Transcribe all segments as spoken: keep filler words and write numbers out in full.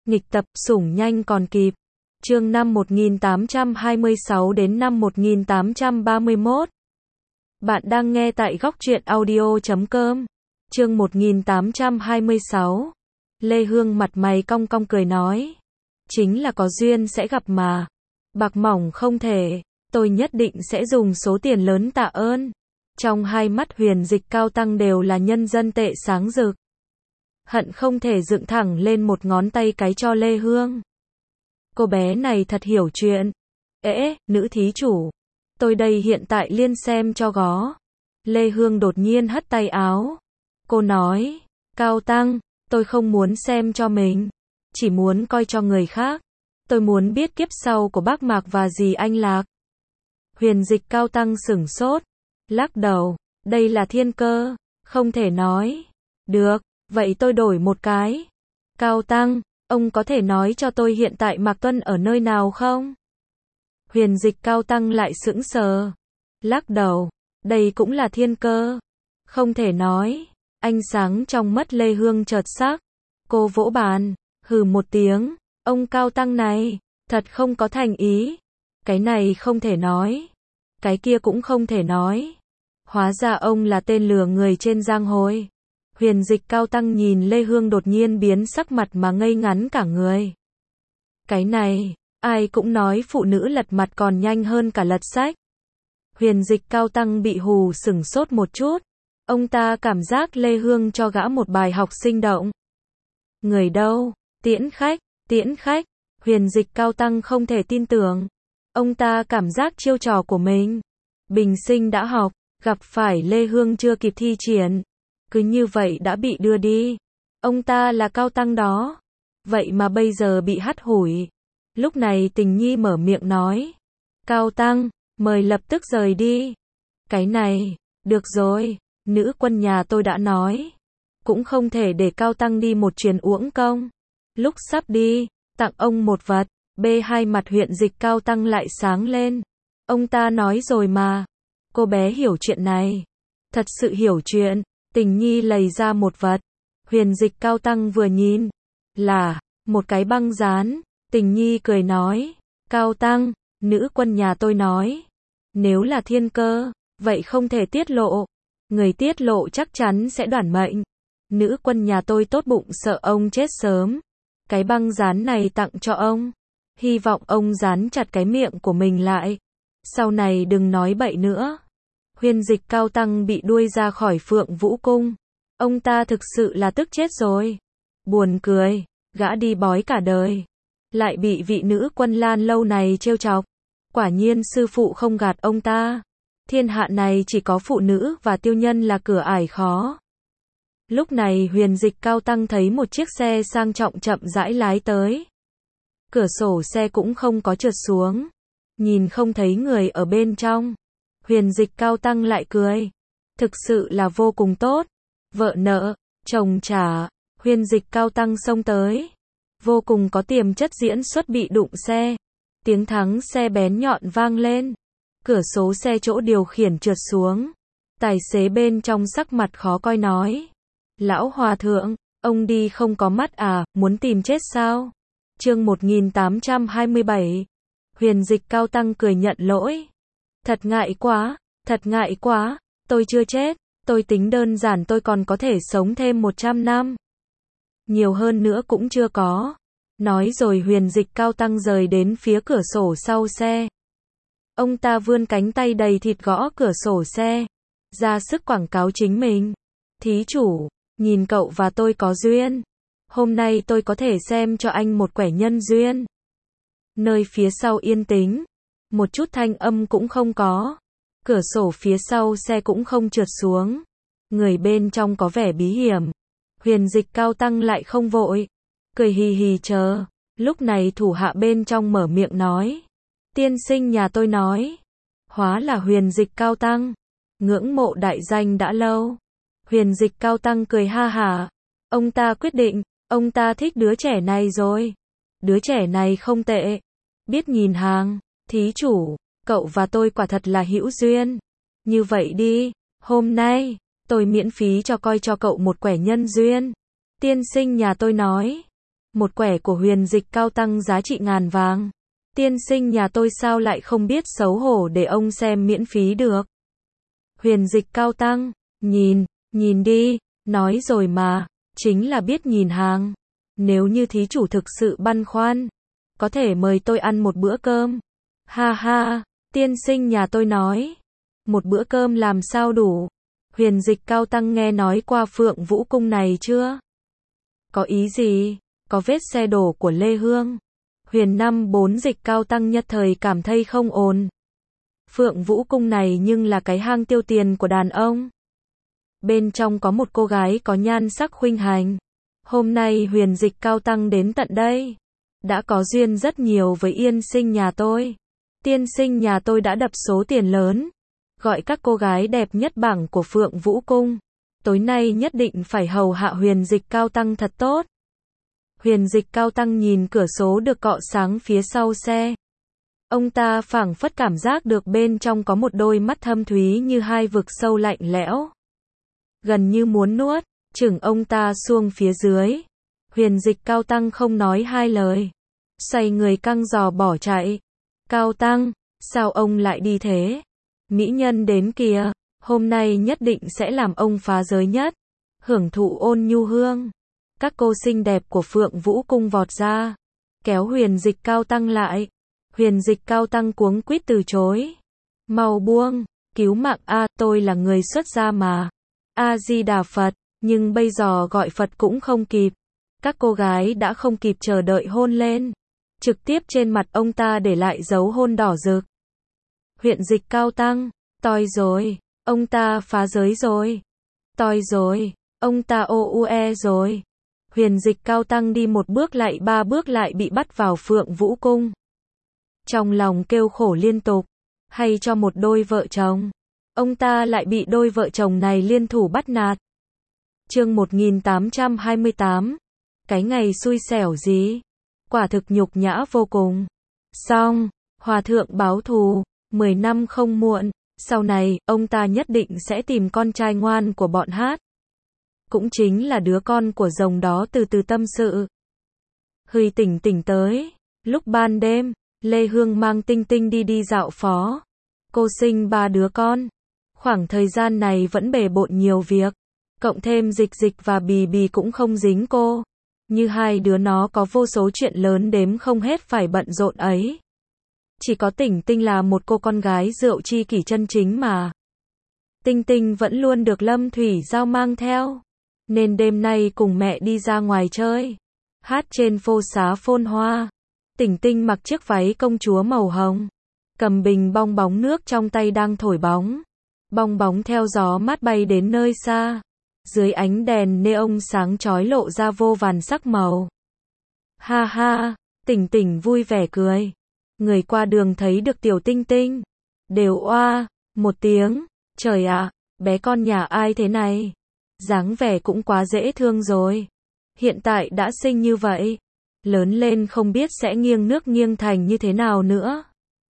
Nghịch tập, sủng nhanh còn kịp. Chương năm một nghìn tám trăm hai mươi sáu đến năm một nghìn tám trăm ba mươi mốt. Bạn đang nghe tại góc truyện audio chấm com. Chương một nghìn tám trăm hai mươi sáu. Lê Hương mặt mày cong cong cười nói. Chính là có duyên sẽ gặp mà. Bạc mỏng không thể. Tôi nhất định sẽ dùng số tiền lớn tạ ơn. Trong hai mắt Huyền Dịch Cao Tăng đều là nhân dân tệ sáng rực. Hận không thể dựng thẳng lên một ngón tay cái cho Lê Hương. Cô bé này thật hiểu chuyện. Ế, nữ thí chủ. Tôi đây hiện tại liên xem cho gó. Lê Hương đột nhiên hất tay áo. Cô nói, Cao Tăng, tôi không muốn xem cho mình. Chỉ muốn coi cho người khác. Tôi muốn biết kiếp sau của bác Mạc và dì Anh Lạc. Huyền Dịch Cao Tăng sửng sốt. Lắc đầu, đây là thiên cơ. Không thể nói. Được, vậy tôi đổi một cái. Cao Tăng, ông có thể nói cho tôi hiện tại Mạc Tuân ở nơi nào không? Huyền Dịch Cao Tăng lại sững sờ. Lắc đầu, đây cũng là thiên cơ. Không thể nói. Ánh sáng trong mắt Lê Hương chợt sắc. Cô vỗ bàn, hừ một tiếng. Ông Cao Tăng này, thật không có thành ý. Cái này không thể nói. Cái kia cũng không thể nói. Hóa ra ông là tên lừa người trên giang hồ. Huyền Dịch Cao Tăng nhìn Lê Hương đột nhiên biến sắc mặt mà ngây ngắn cả người. Cái này, ai cũng nói phụ nữ lật mặt còn nhanh hơn cả lật sách. Huyền Dịch Cao Tăng bị hù sửng sốt một chút. Ông ta cảm giác Lê Hương cho gã một bài học sinh động. Người đâu? Tiễn khách, tiễn khách. Huyền Dịch Cao Tăng không thể tin tưởng. Ông ta cảm giác chiêu trò của mình. Bình sinh đã học, gặp phải Lê Hương chưa kịp thi triển. Cứ như vậy đã bị đưa đi. Ông ta là Cao Tăng đó. Vậy mà bây giờ bị hắt hủi. Lúc này Tình Nhi mở miệng nói. Cao Tăng, mời lập tức rời đi. Cái này, được rồi, nữ quân nhà tôi đã nói. Cũng không thể để Cao Tăng đi một chuyến uổng công. Lúc sắp đi, tặng ông một vật. B hai mặt Huyền Dịch Cao Tăng lại sáng lên. Ông ta nói rồi mà. Cô bé hiểu chuyện này. Thật sự hiểu chuyện. Tình Nhi lấy ra một vật. Huyền Dịch Cao Tăng vừa nhìn. Là, một cái băng dán. Tình Nhi cười nói. Cao Tăng, nữ quân nhà tôi nói. Nếu là thiên cơ, vậy không thể tiết lộ. Người tiết lộ chắc chắn sẽ đoản mệnh. Nữ quân nhà tôi tốt bụng sợ ông chết sớm. Cái băng dán này tặng cho ông. Hy vọng ông dán chặt cái miệng của mình lại. Sau này đừng nói bậy nữa. Huyền Dịch Cao Tăng bị đuôi ra khỏi Phượng Vũ Cung. Ông ta thực sự là tức chết rồi. Buồn cười, gã đi bói cả đời. Lại bị vị nữ quân Lan lâu này trêu chọc. Quả nhiên sư phụ không gạt ông ta. Thiên hạ này chỉ có phụ nữ và tiêu nhân là cửa ải khó. Lúc này Huyền Dịch Cao Tăng thấy một chiếc xe sang trọng chậm rãi lái tới. Cửa sổ xe cũng không có trượt xuống. Nhìn không thấy người ở bên trong. Huyền Dịch Cao Tăng lại cười. Thực sự là vô cùng tốt. Vợ nợ, chồng trả. Huyền Dịch Cao Tăng xông tới. Vô cùng có tiềm chất diễn xuất bị đụng xe. Tiếng thắng xe bén nhọn vang lên. Cửa số xe chỗ điều khiển trượt xuống. Tài xế bên trong sắc mặt khó coi nói. Lão hòa thượng, ông đi không có mắt à, muốn tìm chết sao? Chương một nghìn tám trăm hai mươi bảy. Huyền Dịch Cao Tăng cười nhận lỗi. Thật ngại quá, thật ngại quá, tôi chưa chết, tôi tính đơn giản tôi còn có thể sống thêm một trăm năm. Nhiều hơn nữa cũng chưa có. Nói rồi Huyền Dịch Cao Tăng rời đến phía cửa sổ sau xe. Ông ta vươn cánh tay đầy thịt gõ cửa sổ xe. Ra sức quảng cáo chính mình. Thí chủ, nhìn cậu và tôi có duyên. Hôm nay tôi có thể xem cho anh một quẻ nhân duyên. Nơi phía sau yên tĩnh. Một chút thanh âm cũng không có. Cửa sổ phía sau xe cũng không trượt xuống. Người bên trong có vẻ bí hiểm. Huyền Dịch Cao Tăng lại không vội. Cười hì hì chờ. Lúc này thủ hạ bên trong mở miệng nói. Tiên sinh nhà tôi nói. Hóa là Huyền Dịch Cao Tăng. Ngưỡng mộ đại danh đã lâu. Huyền Dịch Cao Tăng cười ha hả. Ông ta quyết định. Ông ta thích đứa trẻ này rồi. Đứa trẻ này không tệ. Biết nhìn hàng. Thí chủ, cậu và tôi quả thật là hữu duyên. Như vậy đi, hôm nay, tôi miễn phí cho coi cho cậu một quẻ nhân duyên. Tiên sinh nhà tôi nói. Một quẻ của huyền dịch cao tăng giá trị ngàn vàng. Tiên sinh nhà tôi sao lại không biết xấu hổ để ông xem miễn phí được. Huyền dịch cao tăng, nhìn, nhìn đi, nói rồi mà, chính là biết nhìn hàng. Nếu như thí chủ thực sự băn khoăn, có thể mời tôi ăn một bữa cơm. Ha ha, tiên sinh nhà tôi nói, một bữa cơm làm sao đủ. Huyền dịch cao tăng nghe nói qua Phượng Vũ Cung này chưa? Có ý gì? Có vết xe đổ của Lê Hương. Huyền năm bốn dịch cao tăng nhất thời cảm thấy không ổn. Phượng Vũ Cung này nhưng là cái hang tiêu tiền của đàn ông. Bên trong có một cô gái có nhan sắc khuynh hành. Hôm nay huyền dịch cao tăng đến tận đây. Đã có duyên rất nhiều với yên sinh nhà tôi. Tiên sinh nhà tôi đã đập số tiền lớn. Gọi các cô gái đẹp nhất bảng của Phượng Vũ Cung. Tối nay nhất định phải hầu hạ huyền dịch cao tăng thật tốt. Huyền dịch cao tăng nhìn cửa sổ được cọ sáng phía sau xe. Ông ta phảng phất cảm giác được bên trong có một đôi mắt thâm thúy như hai vực sâu lạnh lẽo. Gần như muốn nuốt, chừng ông ta xuống phía dưới. Huyền dịch cao tăng không nói hai lời. Xoay người căng giò bỏ chạy. Cao tăng, sao ông lại đi thế? Mỹ nhân đến kìa, hôm nay nhất định sẽ làm ông phá giới nhất. Hưởng thụ ôn nhu hương. Các cô xinh đẹp của Phượng Vũ Cung vọt ra. Kéo huyền dịch cao tăng lại. Huyền dịch cao tăng cuống quýt từ chối. Mau buông, cứu mạng a, tôi là người xuất gia mà. A-di-đà Phật, nhưng bây giờ gọi Phật cũng không kịp. Các cô gái đã không kịp chờ đợi hôn lên. Trực tiếp trên mặt ông ta để lại dấu hôn đỏ rực. Huyền dịch cao tăng, toi rồi, ông ta phá giới rồi. Toi rồi, ông ta ô u e rồi. Huyền dịch cao tăng đi một bước lại ba bước lại bị bắt vào Phượng Vũ Cung. Trong lòng kêu khổ liên tục, hay cho một đôi vợ chồng. Ông ta lại bị đôi vợ chồng này liên thủ bắt nạt. Chương một nghìn tám trăm hai mươi tám. Cái ngày xui xẻo gì? Quả thực nhục nhã vô cùng. Xong, hòa thượng báo thù, mười năm không muộn, sau này, ông ta nhất định sẽ tìm con trai ngoan của bọn hát. Cũng chính là đứa con của rồng đó từ từ tâm sự. Hười tỉnh tỉnh tới, lúc ban đêm, Lê Hương mang Tinh Tinh đi đi dạo phố. Cô sinh ba đứa con. Khoảng thời gian này vẫn bề bộn nhiều việc. Cộng thêm Dịch Dịch và Bì Bì cũng không dính cô. Như hai đứa nó có vô số chuyện lớn đếm không hết phải bận rộn ấy. Chỉ có Tỉnh Tinh là một cô con gái rượu chi kỷ chân chính mà. Tinh Tinh vẫn luôn được Lâm Thủy Giao mang theo. Nên đêm nay cùng mẹ đi ra ngoài chơi. Hát trên phô xá phôn hoa. Tỉnh Tinh mặc chiếc váy công chúa màu hồng. Cầm bình bong bóng nước trong tay đang thổi bóng. Bong bóng theo gió mát bay đến nơi xa. Dưới ánh đèn neon sáng chói lộ ra vô vàn sắc màu. Ha ha, Tỉnh Tỉnh vui vẻ cười. Người qua đường thấy được tiểu Tinh Tinh. Đều oa, một tiếng. Trời ạ, bé con nhà ai thế này? Dáng vẻ cũng quá dễ thương rồi. Hiện tại đã xinh như vậy. Lớn lên không biết sẽ nghiêng nước nghiêng thành như thế nào nữa.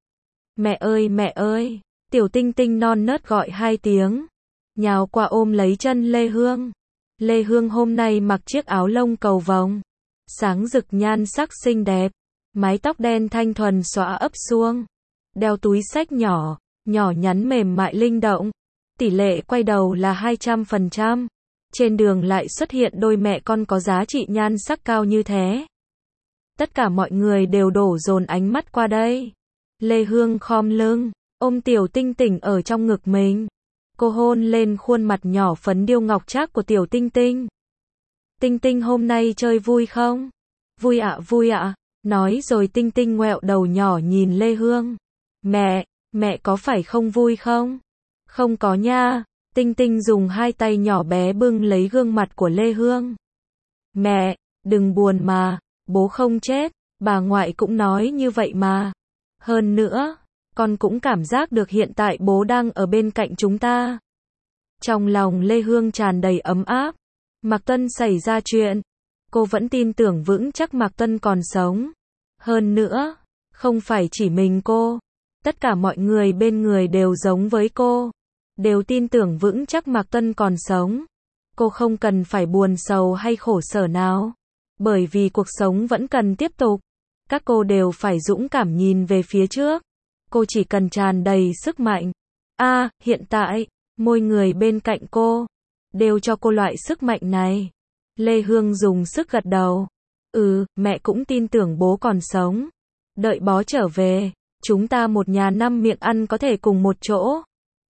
Mẹ ơi mẹ ơi, tiểu Tinh Tinh non nớt gọi hai tiếng. Nhào qua ôm lấy chân Lê Hương. Lê Hương hôm nay mặc chiếc áo lông cầu vồng. Sáng rực nhan sắc xinh đẹp. Mái tóc đen thanh thuần xõa ấp suông. Đeo túi xách nhỏ, nhỏ nhắn mềm mại linh động. Tỷ lệ quay đầu là hai trăm phần trăm. Trên đường lại xuất hiện đôi mẹ con có giá trị nhan sắc cao như thế. Tất cả mọi người đều đổ dồn ánh mắt qua đây. Lê Hương khom lưng, ôm tiểu Tinh Tỉnh ở trong ngực mình. Cô hôn lên khuôn mặt nhỏ phấn điêu ngọc trác của tiểu Tinh Tinh. Tinh Tinh hôm nay chơi vui không? Vui ạ, vui ạ. Nói rồi Tinh Tinh ngoẹo đầu nhỏ nhìn Lê Hương. Mẹ, mẹ có phải không vui không? Không có nha. Tinh Tinh dùng hai tay nhỏ bé bưng lấy gương mặt của Lê Hương. Mẹ, đừng buồn mà, bố không chết, bà ngoại cũng nói như vậy mà. Hơn nữa, con cũng cảm giác được hiện tại bố đang ở bên cạnh chúng ta. Trong lòng Lê Hương tràn đầy ấm áp. Mạc Tuân xảy ra chuyện, cô vẫn tin tưởng vững chắc Mạc Tuân còn sống. Hơn nữa, không phải chỉ mình cô, tất cả mọi người bên người đều giống với cô. Đều tin tưởng vững chắc Mạc Tuân còn sống. Cô không cần phải buồn sầu hay khổ sở nào. Bởi vì cuộc sống vẫn cần tiếp tục. Các cô đều phải dũng cảm nhìn về phía trước. Cô chỉ cần tràn đầy sức mạnh. A, à, hiện tại, mỗi người bên cạnh cô đều cho cô loại sức mạnh này. Lê Hương dùng sức gật đầu. Ừ, mẹ cũng tin tưởng bố còn sống. Đợi bó trở về, chúng ta một nhà năm miệng ăn có thể cùng một chỗ.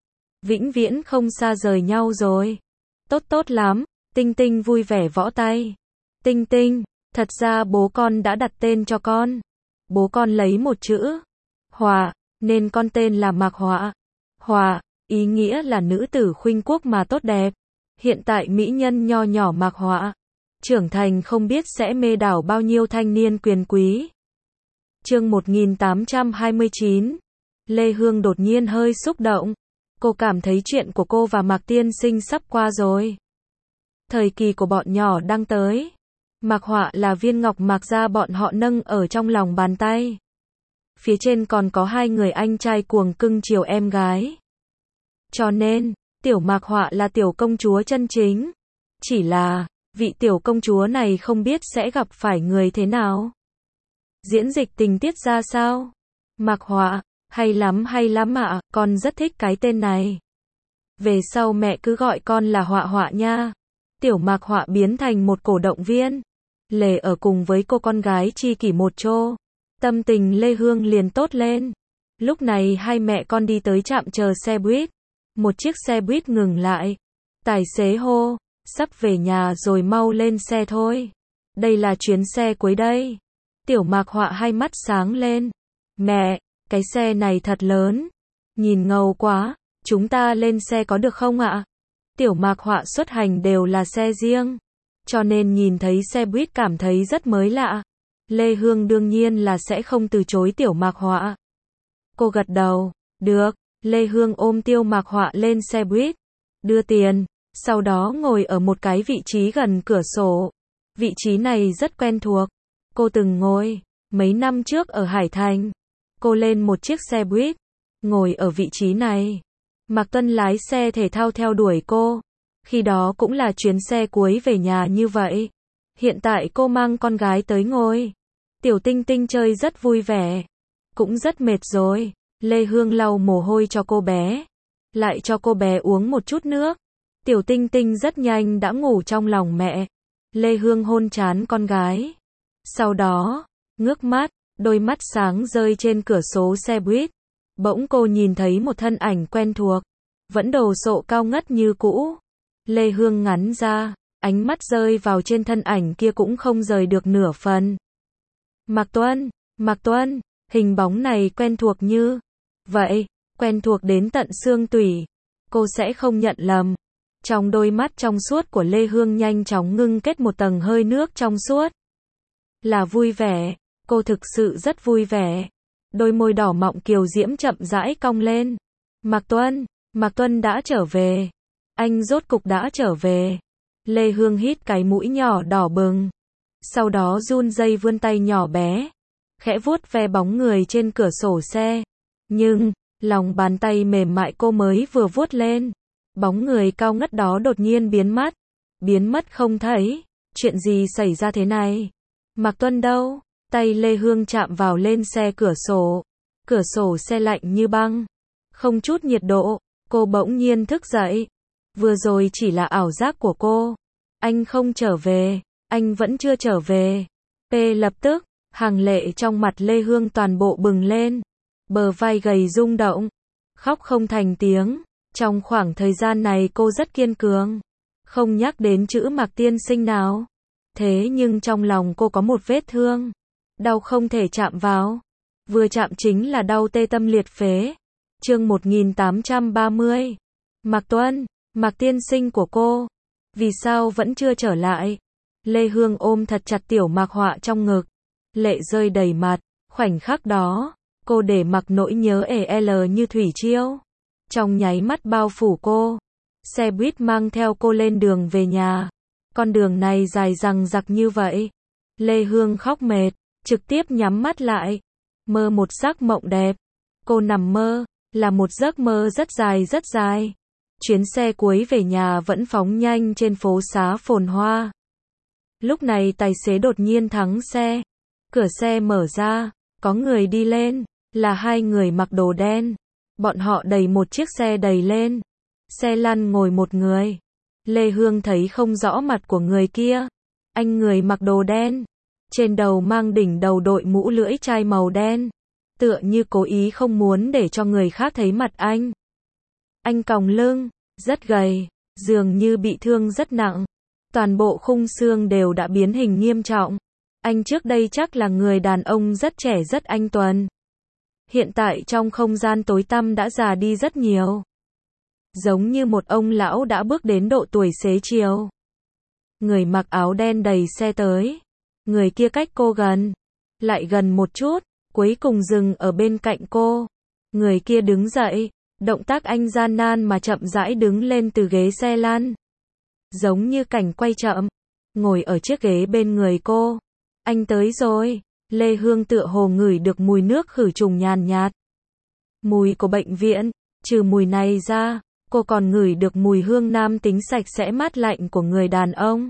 Vĩnh viễn không xa rời nhau rồi. Tốt tốt lắm, Tinh Tinh vui vẻ võ tay. Tinh Tinh, thật ra bố con đã đặt tên cho con. Bố con lấy một chữ Hòa, nên con tên là Mạc Họa. Hòa, ý nghĩa là nữ tử khuynh quốc mà tốt đẹp. Hiện tại mỹ nhân nho nhỏ Mạc Họa, trưởng thành không biết sẽ mê đảo bao nhiêu thanh niên quyền quý. Chương một nghìn tám trăm hai mươi chín. Lê Hương đột nhiên hơi xúc động. Cô cảm thấy chuyện của cô và Mạc Tiên Sinh sắp qua rồi. Thời kỳ của bọn nhỏ đang tới. Mạc Họa là viên ngọc Mạc gia bọn họ nâng ở trong lòng bàn tay. Phía trên còn có hai người anh trai cuồng cưng chiều em gái. Cho nên, tiểu Mạc Họa là tiểu công chúa chân chính. Chỉ là, vị tiểu công chúa này không biết sẽ gặp phải người thế nào. Diễn dịch tình tiết ra sao? Mạc Họa, hay lắm hay lắm ạ, con rất thích cái tên này. Về sau mẹ cứ gọi con là Họa Họa nha. Tiểu Mạc Họa biến thành một cổ động viên. Lề ở cùng với cô con gái tri kỷ một chỗ. Tâm tình Lê Hương liền tốt lên. Lúc này hai mẹ con đi tới trạm chờ xe buýt. Một chiếc xe buýt ngừng lại. Tài xế hô, sắp về nhà rồi mau lên xe thôi. Đây là chuyến xe cuối đây. Tiểu Mạc Họa hai mắt sáng lên. Mẹ, cái xe này thật lớn. Nhìn ngầu quá, chúng ta lên xe có được không ạ? Tiểu Mạc Họa xuất hành đều là xe riêng. Cho nên nhìn thấy xe buýt cảm thấy rất mới lạ. Lê Hương đương nhiên là sẽ không từ chối Tiểu Mạc Họa. Cô gật đầu, được. Lê Hương ôm Tiểu Mạc Họa lên xe buýt, đưa tiền, sau đó ngồi ở một cái vị trí gần cửa sổ. Vị trí này rất quen thuộc. Cô từng ngồi, mấy năm trước ở Hải Thành. Cô lên một chiếc xe buýt, ngồi ở vị trí này. Mạc Tuân lái xe thể thao theo đuổi cô. Khi đó cũng là chuyến xe cuối về nhà như vậy. Hiện tại cô mang con gái tới ngồi. Tiểu Tinh Tinh chơi rất vui vẻ. Cũng rất mệt rồi. Lê Hương lau mồ hôi cho cô bé. Lại cho cô bé uống một chút nước. Tiểu Tinh Tinh rất nhanh đã ngủ trong lòng mẹ. Lê Hương hôn trán con gái. Sau đó, ngước mắt, đôi mắt sáng rơi trên cửa sổ xe buýt. Bỗng cô nhìn thấy một thân ảnh quen thuộc. Vẫn đồ sộ cao ngất như cũ. Lê Hương ngắn ra, ánh mắt rơi vào trên thân ảnh kia cũng không rời được nửa phần. Mạc Tuân, Mạc Tuân, hình bóng này quen thuộc như vậy, quen thuộc đến tận xương tủy. Cô sẽ không nhận lầm. Trong đôi mắt trong suốt của Lê Hương nhanh chóng ngưng kết một tầng hơi nước trong suốt. Là vui vẻ, cô thực sự rất vui vẻ. Đôi môi đỏ mọng kiều diễm chậm rãi cong lên. Mạc Tuân, Mạc Tuân đã trở về. Anh rốt cục đã trở về. Lê Hương hít cái mũi nhỏ đỏ bừng. Sau đó run rẩy vươn tay nhỏ bé. Khẽ vuốt ve bóng người trên cửa sổ xe. Nhưng, lòng bàn tay mềm mại cô mới vừa vuốt lên. Bóng người cao ngất đó đột nhiên biến mất. Biến mất không thấy. Chuyện gì xảy ra thế này? Mạc Tuân đâu? Tay Lê Hương chạm vào lên xe cửa sổ. Cửa sổ xe lạnh như băng. Không chút nhiệt độ. Cô bỗng nhiên thức dậy. Vừa rồi chỉ là ảo giác của cô. Anh không trở về. Anh vẫn chưa trở về. P lập tức, hàng lệ trong mặt Lê Hương toàn bộ bừng lên. Bờ vai gầy rung động. Khóc không thành tiếng. Trong khoảng thời gian này cô rất kiên cường. Không nhắc đến chữ Mạc Tiên Sinh nào. Thế nhưng trong lòng cô có một vết thương. Đau không thể chạm vào. Vừa chạm chính là đau tê tâm liệt phế. Chương một nghìn tám trăm ba mươi. Mạc Tuân, Mạc Tiên Sinh của cô. Vì sao vẫn chưa trở lại? Lê Hương ôm thật chặt Tiểu Mạc Họa trong ngực. Lệ rơi đầy mặt. Khoảnh khắc đó, cô để mặc nỗi nhớ ề l như thủy triều. Trong nháy mắt bao phủ cô. Xe buýt mang theo cô lên đường về nhà. Con đường này dài dằng dặc như vậy. Lê Hương khóc mệt, trực tiếp nhắm mắt lại. Mơ một giấc mộng đẹp. Cô nằm mơ, là một giấc mơ rất dài rất dài. Chuyến xe cuối về nhà vẫn phóng nhanh trên phố xá phồn hoa. Lúc này tài xế đột nhiên thắng xe. Cửa xe mở ra, có người đi lên, là hai người mặc đồ đen. Bọn họ đẩy một chiếc xe đầy lên. Xe lăn ngồi một người. Lê Hương thấy không rõ mặt của người kia. Anh người mặc đồ đen. Trên đầu mang đỉnh đầu đội mũ lưỡi chai màu đen. Tựa như cố ý không muốn để cho người khác thấy mặt anh. Anh còng lưng, rất gầy, dường như bị thương rất nặng. Toàn bộ khung xương đều đã biến hình nghiêm trọng. Anh trước đây chắc là người đàn ông rất trẻ rất anh tuấn. Hiện tại trong không gian tối tăm đã già đi rất nhiều. Giống như một ông lão đã bước đến độ tuổi xế chiều. Người mặc áo đen đẩy xe tới. Người kia cách cô gần. Lại gần một chút, cuối cùng dừng ở bên cạnh cô. Người kia đứng dậy. Động tác anh gian nan mà chậm rãi đứng lên từ ghế xe lăn. Giống như cảnh quay chậm. Ngồi ở chiếc ghế bên người cô. Anh tới rồi. Lê Hương tựa hồ ngửi được mùi nước khử trùng nhàn nhạt. Mùi của bệnh viện. Trừ mùi này ra, cô còn ngửi được mùi hương nam tính sạch sẽ mát lạnh của người đàn ông.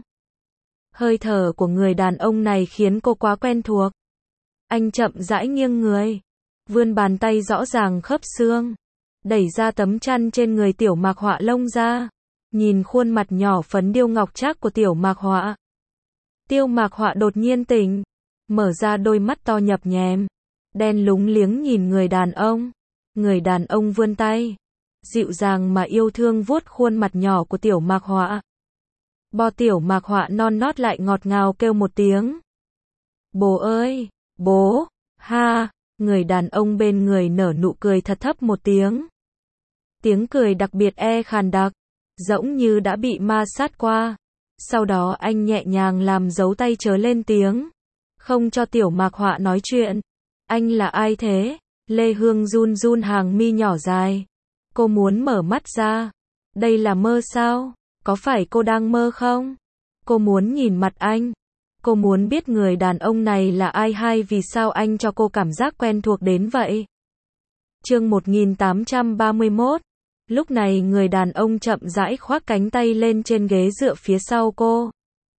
Hơi thở của người đàn ông này khiến cô quá quen thuộc. Anh chậm rãi nghiêng người. Vươn bàn tay rõ ràng khớp xương. Đẩy ra tấm chăn trên người Tiểu Mạc Họa lông ra. Nhìn khuôn mặt nhỏ phấn điêu ngọc trác của Tiểu Mạc Họa. Tiêu Mạc Họa đột nhiên tỉnh. Mở ra đôi mắt to nhập nhèm. Đen lúng liếng nhìn người đàn ông. Người đàn ông vươn tay. Dịu dàng mà yêu thương vuốt khuôn mặt nhỏ của Tiểu Mạc Họa. Bo Tiểu Mạc Họa non nót lại ngọt ngào kêu một tiếng. Bố ơi, bố, ha, người đàn ông bên người nở nụ cười thật thấp một tiếng. Tiếng cười đặc biệt e khàn đặc, giống như đã bị ma sát qua. Sau đó anh nhẹ nhàng làm dấu tay chớ lên tiếng. Không cho Tiểu Mạc Họa nói chuyện. Anh là ai thế? Lê Hương run run hàng mi nhỏ dài. Cô muốn mở mắt ra. Đây là mơ sao? Có phải cô đang mơ không? Cô muốn nhìn mặt anh. Cô muốn biết người đàn ông này là ai hay vì sao anh cho cô cảm giác quen thuộc đến vậy. Chương một nghìn tám trăm ba mươi mốt. Lúc này người đàn ông chậm rãi khoác cánh tay lên trên ghế dựa phía sau cô.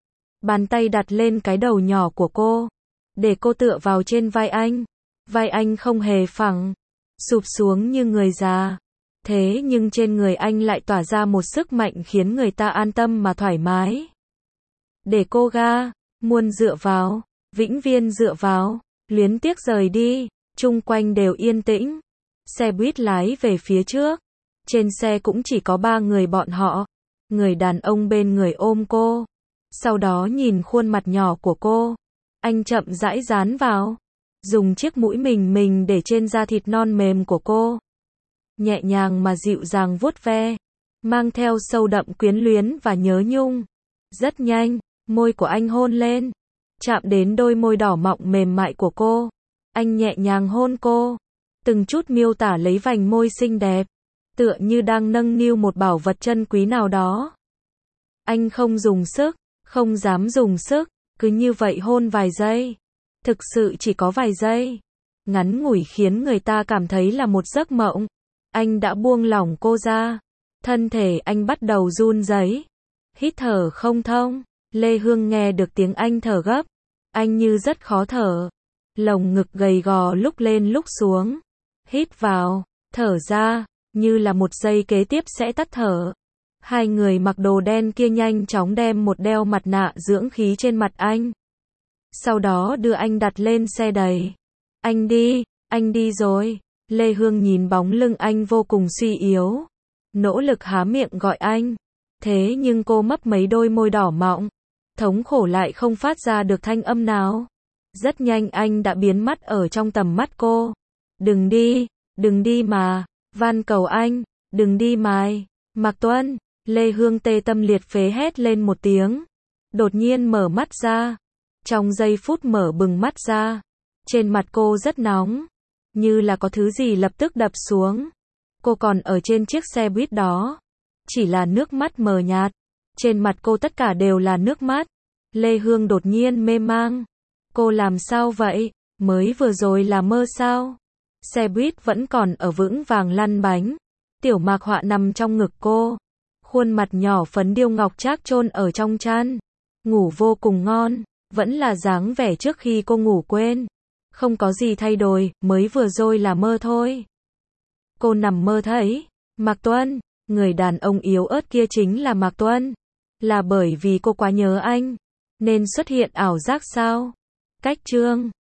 Bàn tay đặt lên cái đầu nhỏ của cô. Để cô tựa vào trên vai anh. Vai anh không hề phẳng. Sụp xuống như người già. Thế nhưng trên người anh lại tỏa ra một sức mạnh khiến người ta an tâm mà thoải mái. Để cô ga, muôn dựa vào, vĩnh viên dựa vào, luyến tiếc rời đi, chung quanh đều yên tĩnh. Xe buýt lái về phía trước. Trên xe cũng chỉ có ba người bọn họ. Người đàn ông bên người ôm cô. Sau đó nhìn khuôn mặt nhỏ của cô. Anh chậm rãi dán vào. Dùng chiếc mũi mình mình để trên da thịt non mềm của cô. Nhẹ nhàng mà dịu dàng vuốt ve. Mang theo sâu đậm quyến luyến và nhớ nhung. Rất nhanh, môi của anh hôn lên. Chạm đến đôi môi đỏ mọng mềm mại của cô. Anh nhẹ nhàng hôn cô. Từng chút miêu tả lấy vành môi xinh đẹp. Tựa như đang nâng niu một bảo vật chân quý nào đó. Anh không dùng sức, không dám dùng sức, cứ như vậy hôn vài giây. Thực sự chỉ có vài giây. Ngắn ngủi khiến người ta cảm thấy là một giấc mộng. Anh đã buông lỏng cô ra. Thân thể anh bắt đầu run rẩy. Hít thở không thông. Lê Hương nghe được tiếng anh thở gấp. Anh như rất khó thở. Lồng ngực gầy gò lúc lên lúc xuống. Hít vào, thở ra. Như là một giây kế tiếp sẽ tắt thở. Hai người mặc đồ đen kia nhanh chóng đem một đeo mặt nạ dưỡng khí trên mặt anh. Sau đó đưa anh đặt lên xe đẩy. Anh đi, anh đi rồi. Lê Hương nhìn bóng lưng anh vô cùng suy yếu. Nỗ lực há miệng gọi anh. Thế nhưng cô mấp mấy đôi môi đỏ mọng. Thống khổ lại không phát ra được thanh âm nào. Rất nhanh anh đã biến mất ở trong tầm mắt cô. Đừng đi, đừng đi mà. Van cầu anh, đừng đi mài. Mạc Tuân, Lê Hương tê tâm liệt phế hét lên một tiếng. Đột nhiên mở mắt ra. Trong giây phút mở bừng mắt ra. Trên mặt cô rất nóng. Như là có thứ gì lập tức đập xuống. Cô còn ở trên chiếc xe buýt đó. Chỉ là nước mắt mờ nhạt. Trên mặt cô tất cả đều là nước mắt. Lê Hương đột nhiên mê mang. Cô làm sao vậy? Mới vừa rồi là mơ sao? Xe buýt vẫn còn ở vững vàng lăn bánh. Tiểu Mạc Họa nằm trong ngực cô. Khuôn mặt nhỏ phấn điêu ngọc trác chôn ở trong chăn. ngủ vô cùng ngon, vẫn là dáng vẻ trước khi cô ngủ quên. Không có gì thay đổi, mới vừa rồi là mơ thôi. Cô nằm mơ thấy Mạc Tuân, người đàn ông yếu ớt kia chính là Mạc Tuân. Là bởi vì cô quá nhớ anh, nên xuất hiện ảo giác sao? Cách chương